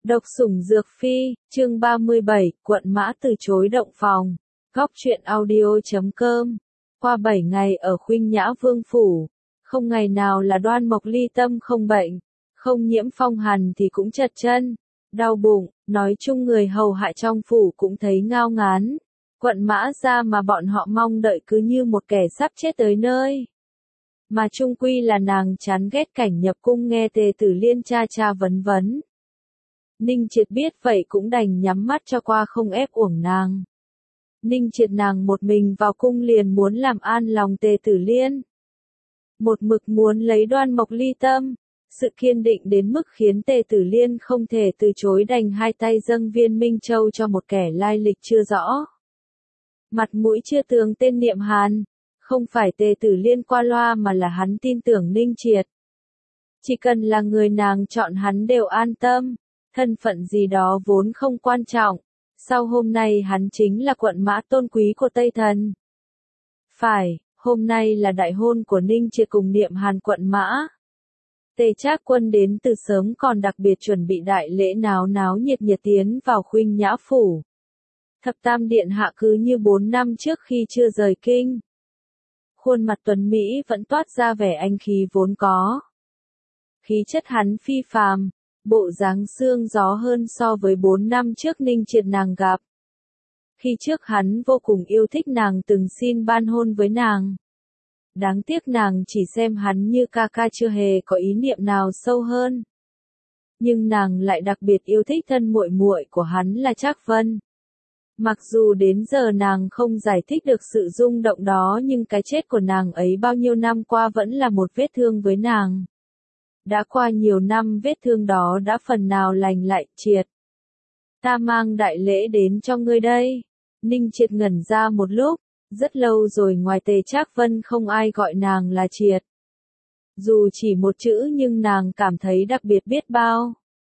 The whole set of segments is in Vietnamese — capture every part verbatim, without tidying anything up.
Độc sủng dược phi, chương ba mươi bảy, quận Mã từ chối động phòng. Góc truyện audio chấm com. Qua bảy ngày ở Khuynh Nhã Vương phủ, không ngày nào là Đoan Mộc ly tâm không bệnh, không nhiễm phong hàn thì cũng chật chân, đau bụng, nói chung người hầu hạ trong phủ cũng thấy ngao ngán. Quận Mã ra mà bọn họ mong đợi cứ như một kẻ sắp chết tới nơi. Mà chung quy là nàng chán ghét cảnh nhập cung nghe Tề Tử Liên cha cha vấn vấn. Ninh Triệt biết vậy cũng đành nhắm mắt cho qua không ép uổng nàng. Ninh Triệt nàng một mình vào cung liền muốn làm an lòng Tề Tử Liên. Một mực muốn lấy Đoan Mộc ly tâm, sự kiên định đến mức khiến Tề Tử Liên không thể từ chối, đành hai tay dâng viên Minh Châu cho một kẻ lai lịch chưa rõ. Mặt mũi chưa tường tên Niệm Hàn, không phải Tề Tử Liên qua loa mà là hắn tin tưởng Ninh Triệt. Chỉ cần là người nàng chọn hắn đều an tâm. Thân phận gì đó vốn không quan trọng, sau hôm nay hắn chính là quận Mã tôn quý của Tây Thần. Phải, hôm nay là đại hôn của Ninh Triệt cùng Niệm Hàn quận Mã. Tề Trác Quân đến từ sớm còn đặc biệt chuẩn bị đại lễ náo náo nhiệt nhiệt tiến vào Khuynh Nhã phủ. Thập Tam điện hạ cứ như bốn năm trước khi chưa rời kinh. Khuôn mặt tuấn mỹ vẫn toát ra vẻ anh khí vốn có. Khí chất hắn phi phàm. Bộ dáng xương gió hơn so với bốn năm trước Ninh Triệt nàng gặp. Khi trước hắn vô cùng yêu thích nàng, từng xin ban hôn với nàng. Đáng tiếc nàng chỉ xem hắn như ca ca, chưa hề có ý niệm nào sâu hơn. Nhưng nàng lại đặc biệt yêu thích thân muội muội của hắn là Trác Vân. Mặc dù đến giờ nàng không giải thích được sự rung động đó, nhưng cái chết của nàng ấy bao nhiêu năm qua vẫn là một vết thương với nàng. Đã qua nhiều năm vết thương đó đã phần nào lành lại. Triệt, ta mang đại lễ đến cho ngươi đây. Ninh Triệt ngẩn ra một lúc, rất lâu rồi ngoài Tề Trác Vân không ai gọi nàng là Triệt. Dù chỉ một chữ nhưng nàng cảm thấy đặc biệt biết bao.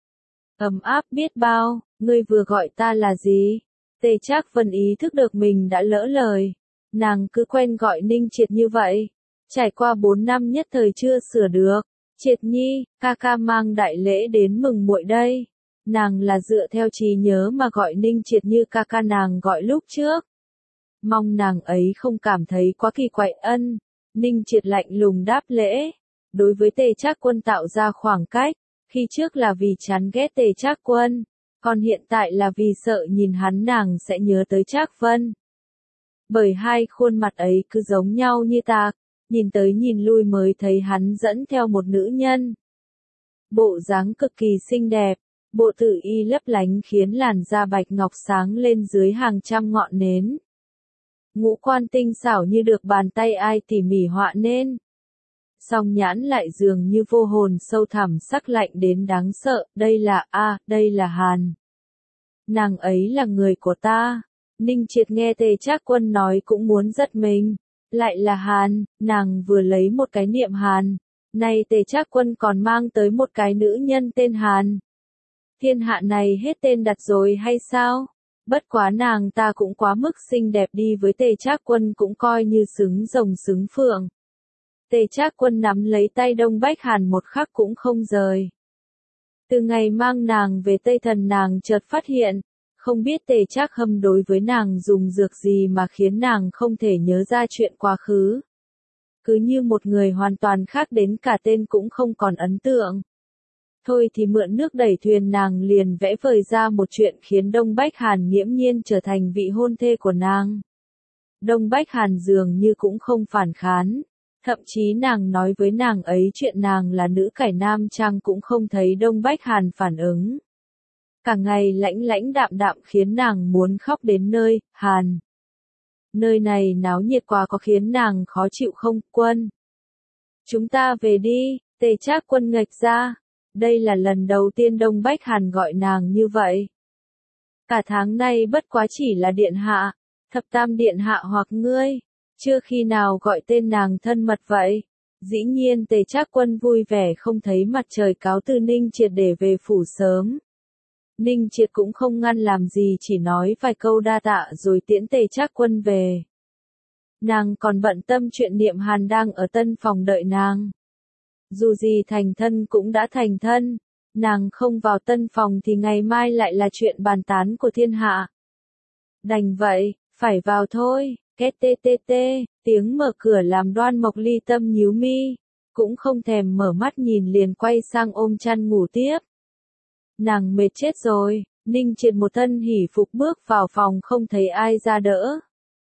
Ấm áp biết bao. Ngươi vừa gọi ta là gì? Tề Trác Vân ý thức được mình đã lỡ lời. Nàng cứ quen gọi Ninh Triệt như vậy. Trải qua bốn năm nhất thời chưa sửa được. Triệt nhi, ca ca mang đại lễ đến mừng muội đây. Nàng là dựa theo trí nhớ mà gọi Ninh Triệt như ca ca nàng gọi lúc trước. Mong nàng ấy không cảm thấy quá kỳ quái. Ân. Ninh Triệt lạnh lùng đáp lễ. Đối với Tề Trác Quân tạo ra khoảng cách. Khi trước là vì chán ghét Tề Trác Quân, còn hiện tại là vì sợ nhìn hắn nàng sẽ nhớ tới Trác Vân. Bởi hai khuôn mặt ấy cứ giống nhau như ta. Nhìn tới nhìn lui mới thấy hắn dẫn theo một nữ nhân. Bộ dáng cực kỳ xinh đẹp, bộ tử y lấp lánh khiến làn da bạch ngọc sáng lên dưới hàng trăm ngọn nến. Ngũ quan tinh xảo như được bàn tay ai tỉ mỉ họa nên. Song nhãn lại dường như vô hồn sâu thẳm, sắc lạnh đến đáng sợ. Đây là a, à, đây là Hàn. Nàng ấy là người của ta. Ninh Triệt nghe Tề Trác Quân nói cũng muốn giật mình. Lại là Hàn, nàng vừa lấy một cái Niệm Hàn, nay Tề Trác Quân còn mang tới một cái nữ nhân tên Hàn. Thiên hạ này hết tên đặt rồi hay sao? Bất quá nàng ta cũng quá mức xinh đẹp, đi với Tề Trác Quân cũng coi như xứng rồng xứng phượng. Tề Trác Quân nắm lấy tay Đông Bách Hàn một khắc cũng không rời. Từ ngày mang nàng về Tây Thần, nàng chợt phát hiện. Không biết Tề Trác Hâm đối với nàng dùng dược gì mà khiến nàng không thể nhớ ra chuyện quá khứ. Cứ như một người hoàn toàn khác, đến cả tên cũng không còn ấn tượng. Thôi thì mượn nước đẩy thuyền, nàng liền vẽ vời ra một chuyện khiến Đông Bách Hàn nghiễm nhiên trở thành vị hôn thê của nàng. Đông Bách Hàn dường như cũng không phản kháng. Thậm chí nàng nói với nàng ấy chuyện nàng là nữ cải nam trang cũng không thấy Đông Bách Hàn phản ứng. Cả ngày lãnh lãnh đạm đạm khiến nàng muốn khóc đến nơi. Hàn, nơi này náo nhiệt quá có khiến nàng khó chịu không? Quân, chúng ta về đi. Tề Trác Quân ngạch ra. Đây là lần đầu tiên Đông Bách Hàn gọi nàng như vậy. Cả tháng nay bất quá chỉ là điện hạ, Thập Tam điện hạ hoặc ngươi, chưa khi nào gọi tên nàng thân mật vậy. Dĩ nhiên Tề Trác Quân vui vẻ không thấy mặt trời, cáo từ Ninh Triệt để về phủ sớm. Ninh Triệt cũng không ngăn làm gì, chỉ nói vài câu đa tạ rồi tiễn Tề Trác Quân về. Nàng còn bận tâm chuyện Niệm Hàn đang ở tân phòng đợi nàng. Dù gì thành thân cũng đã thành thân, Nàng không vào tân phòng thì ngày mai lại là chuyện bàn tán của thiên hạ. Đành vậy, phải vào thôi, két tê tê tê, tiếng mở cửa làm Đoan Mộc Ly Tâm nhíu mi, cũng không thèm mở mắt nhìn liền quay sang ôm chăn ngủ tiếp. Nàng mệt chết rồi, Ninh Triệt một thân hỉ phục bước vào phòng không thấy ai ra đỡ.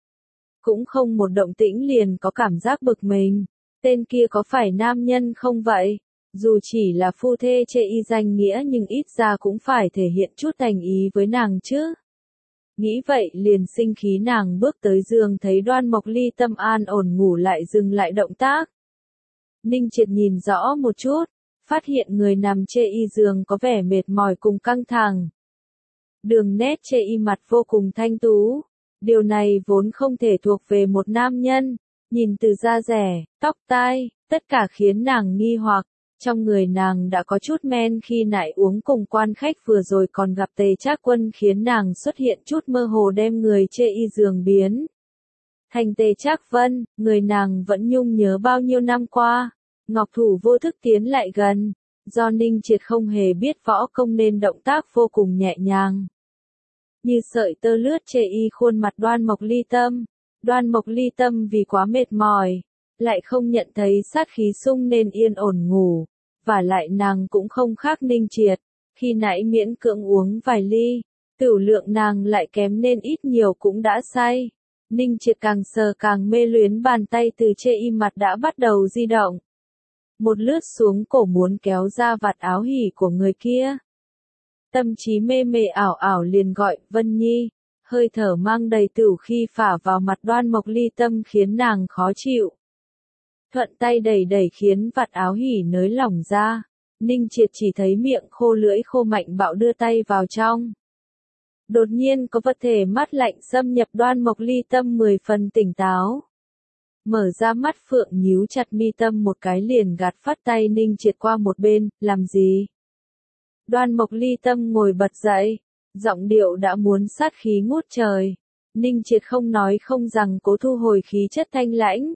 Cũng không một động tĩnh liền có cảm giác bực mình, tên kia có phải nam nhân không vậy? Dù chỉ là phu thê chê y danh nghĩa nhưng ít ra cũng phải thể hiện chút thành ý với nàng chứ. Nghĩ vậy liền sinh khí, nàng bước tới giường thấy Đoan Mộc Ly Tâm an ổn ngủ lại dừng lại động tác. Ninh Triệt nhìn rõ một chút, phát hiện người nằm chê y giường có vẻ mệt mỏi cùng căng thẳng. Đường nét chê y mặt vô cùng thanh tú. Điều này vốn không thể thuộc về một nam nhân, nhìn từ da dẻ, tóc tai, tất cả khiến nàng nghi hoặc. Trong người nàng đã có chút men khi nãy uống cùng quan khách vừa rồi còn gặp Tề Trác Quân khiến nàng xuất hiện chút mơ hồ đem người chê y giường biến thành Tề Trác Vân, người nàng vẫn nhung nhớ bao nhiêu năm qua. Ngọc thủ vô thức tiến lại gần, do Ninh Triệt không hề biết võ công nên động tác vô cùng nhẹ nhàng. Như sợi tơ lướt chê y khuôn mặt Đoan Mộc Ly Tâm. Đoan Mộc Ly Tâm vì quá mệt mỏi, lại không nhận thấy sát khí xung nên yên ổn ngủ, và lại nàng cũng không khác Ninh Triệt, khi nãy miễn cưỡng uống vài ly, tửu lượng nàng lại kém nên ít nhiều cũng đã say. Ninh Triệt càng sờ càng mê luyến, bàn tay từ chê y mặt đã bắt đầu di động. Một lướt xuống cổ muốn kéo ra vạt áo hỉ của người kia. Tâm trí mê mê ảo ảo liền gọi, Vân Nhi, hơi thở mang đầy tửu khi phả vào mặt Đoan Mộc Ly Tâm khiến nàng khó chịu. Thuận tay đẩy đẩy khiến vạt áo hỉ nới lỏng ra, Ninh Triệt chỉ thấy miệng khô lưỡi khô mạnh bạo đưa tay vào trong. Đột nhiên có vật thể mát lạnh xâm nhập Đoan Mộc Ly Tâm mười phần tỉnh táo. Mở ra mắt phượng nhíu chặt mi tâm một cái liền gạt phát tay Ninh Triệt qua một bên, làm gì? Đoan Mộc Ly Tâm ngồi bật dậy, giọng điệu đã muốn sát khí ngút trời. Ninh Triệt không nói không rằng cố thu hồi khí chất thanh lãnh.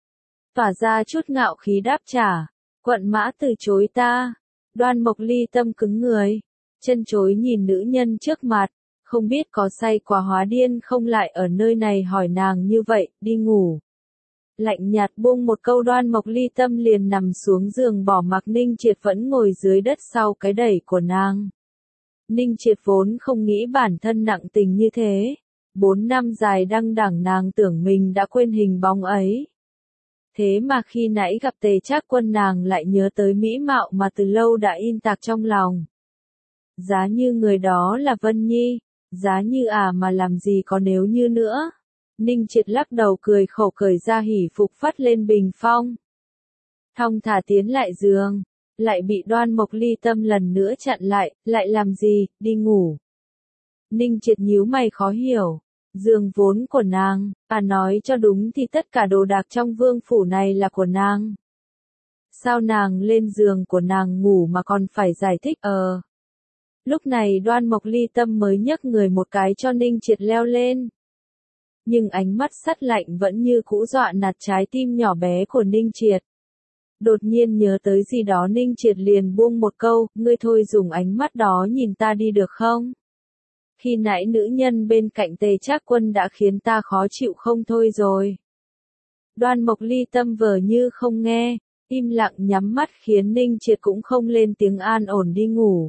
Tỏa ra chút ngạo khí đáp trả, quận mã từ chối ta. Đoan Mộc Ly Tâm cứng người, chân chối nhìn nữ nhân trước mặt, không biết có say quá hóa điên không lại ở nơi này hỏi nàng như vậy, đi ngủ. Lạnh nhạt buông một câu, Đoan Mộc Ly Tâm liền nằm xuống giường bỏ mặc Ninh Triệt vẫn ngồi dưới đất sau cái đẩy của nàng. Ninh Triệt vốn không nghĩ bản thân nặng tình như thế. Bốn năm dài đăng đẳng nàng tưởng mình đã quên hình bóng ấy. Thế mà khi nãy gặp Tề Trác Quân nàng lại nhớ tới mỹ mạo mà từ lâu đã in tạc trong lòng. Giá như người đó là Vân Nhi, giá như à mà làm gì có nếu như nữa. Ninh Triệt lắc đầu cười khổ cởi ra hỉ phục phát lên bình phong. Thong thả tiến lại giường, lại bị Đoan Mộc Ly Tâm lần nữa chặn lại, lại làm gì, đi ngủ. Ninh Triệt nhíu mày khó hiểu, giường vốn của nàng, à nói cho đúng thì tất cả đồ đạc trong vương phủ này là của nàng. Sao nàng lên giường của nàng ngủ mà còn phải giải thích ờ. Lúc này Đoan Mộc Ly Tâm mới nhấc người một cái cho Ninh Triệt leo lên. Nhưng ánh mắt sắt lạnh vẫn như cũ dọa nạt trái tim nhỏ bé của Ninh Triệt. Đột nhiên nhớ tới gì đó Ninh Triệt liền buông một câu, ngươi thôi dùng ánh mắt đó nhìn ta đi được không? Khi nãy nữ nhân bên cạnh Tề Trác Quân đã khiến ta khó chịu không thôi rồi. Đoan Mộc Ly Tâm vờ như không nghe, im lặng nhắm mắt khiến Ninh Triệt cũng không lên tiếng an ổn đi ngủ.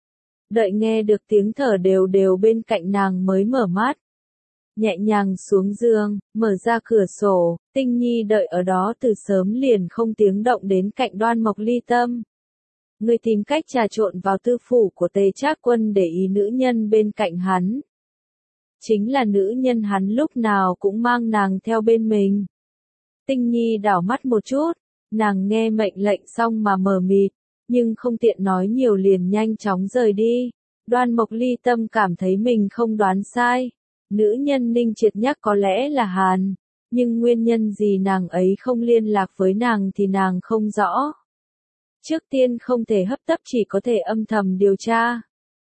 Đợi nghe được tiếng thở đều đều bên cạnh nàng mới mở mắt. Nhẹ nhàng xuống giường, mở ra cửa sổ, Tinh Nhi đợi ở đó từ sớm liền không tiếng động đến cạnh Đoan Mộc Ly Tâm. Người tìm cách trà trộn vào tư phủ của Tề Trác Quân để ý nữ nhân bên cạnh hắn. Chính là nữ nhân hắn lúc nào cũng mang nàng theo bên mình. Tinh Nhi đảo mắt một chút, nàng nghe mệnh lệnh xong mà mờ mịt, nhưng không tiện nói nhiều liền nhanh chóng rời đi. Đoan Mộc Ly Tâm cảm thấy mình không đoán sai. Nữ nhân Ninh Triệt nhắc có lẽ là Hàn, nhưng nguyên nhân gì nàng ấy không liên lạc với nàng thì nàng không rõ. Trước tiên không thể hấp tấp, chỉ có thể âm thầm điều tra.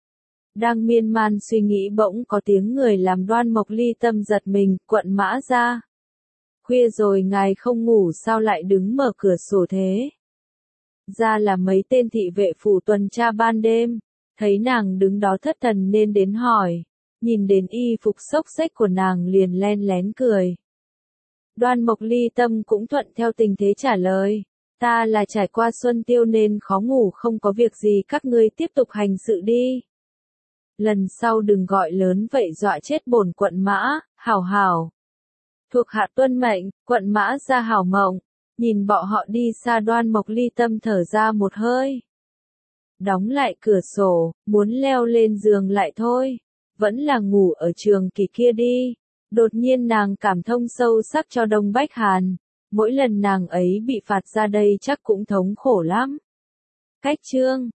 Đang miên man suy nghĩ bỗng có tiếng người làm Đoan Mộc Ly Tâm giật mình, quận mã ra. Khuya rồi ngài không ngủ sao lại đứng mở cửa sổ thế? ra là mấy tên thị vệ phủ tuần tra ban đêm, thấy nàng đứng đó thất thần nên đến hỏi, nhìn đến y phục xốc xếch của nàng liền len lén cười. Đoan Mộc Ly Tâm cũng thuận theo tình thế trả lời, ta là trải qua xuân tiêu nên khó ngủ không có việc gì, các ngươi tiếp tục hành sự đi. Lần sau đừng gọi lớn vậy dọa chết bổn quận mã, hảo hảo. Thuộc hạ tuân mệnh, quận mã ra hảo mộng, nhìn bọn họ đi xa Đoan Mộc Ly Tâm thở ra một hơi. Đóng lại cửa sổ, muốn leo lên giường lại thôi, vẫn là ngủ ở Trường Kỳ kia đi. Đột nhiên nàng cảm thông sâu sắc cho Đông Bách Hàn, mỗi lần nàng ấy bị phạt ra đây chắc cũng thống khổ lắm. Cách chương